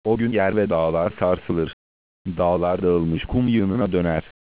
O gün yer ve dağlar sarsılır. Dağlar dağılmış kum yığınına döner.